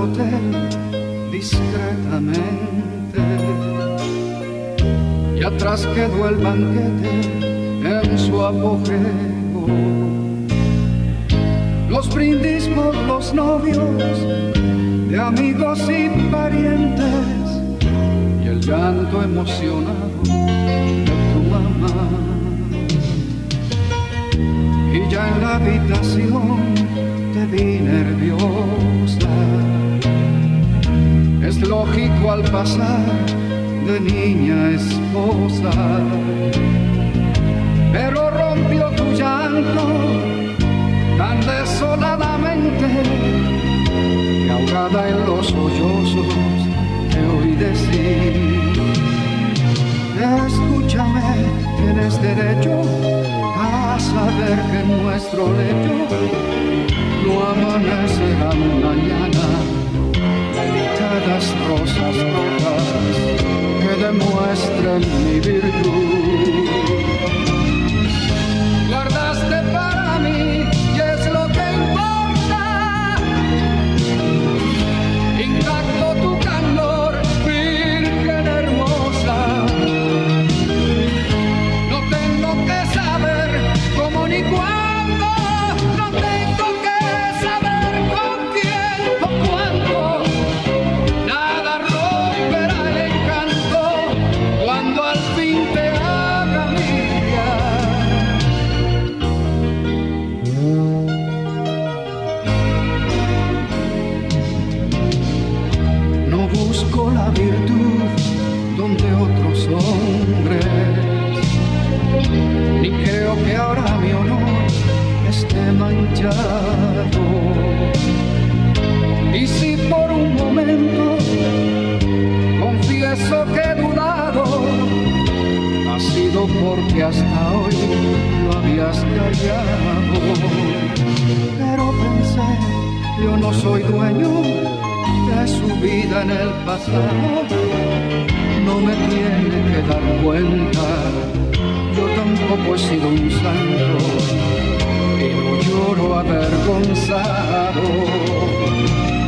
hotel discretamente y atrás quedó el banquete en su apogeo. Los brindis por los novios de amigos y parientes y el llanto emocionado de tu mamá. Y ya en la habitación te vi nerviosa. Es lógico al pasar de niña a esposa, pero rompió tu llanto tan desoladamente que ahogada en los sollozos te oí decir: escúchame, tienes derecho a saber que en nuestro lecho no amanecerá mañana delicadas rosas rojas que demuestren mi virtud. Guardaste para mí y es lo que importa, intacto tu candor, virgen hermosa. No tengo que saber cómo ni cuándo, no tengo que saber con quién o cuándo. Nada romperá el encanto cuando al fin te haga mía. No busco la virtud donde otros hombres, ni creo que ahora mi honor esté manchado. Y si por un momento confieso que he dudado, ha sido porque hasta hoy lo habías callado. Pero pensé, yo no soy dueño de su vida en el pasado, no me tiene que dar cuenta. Yo tampoco he sido un santo y no lloro avergonzado.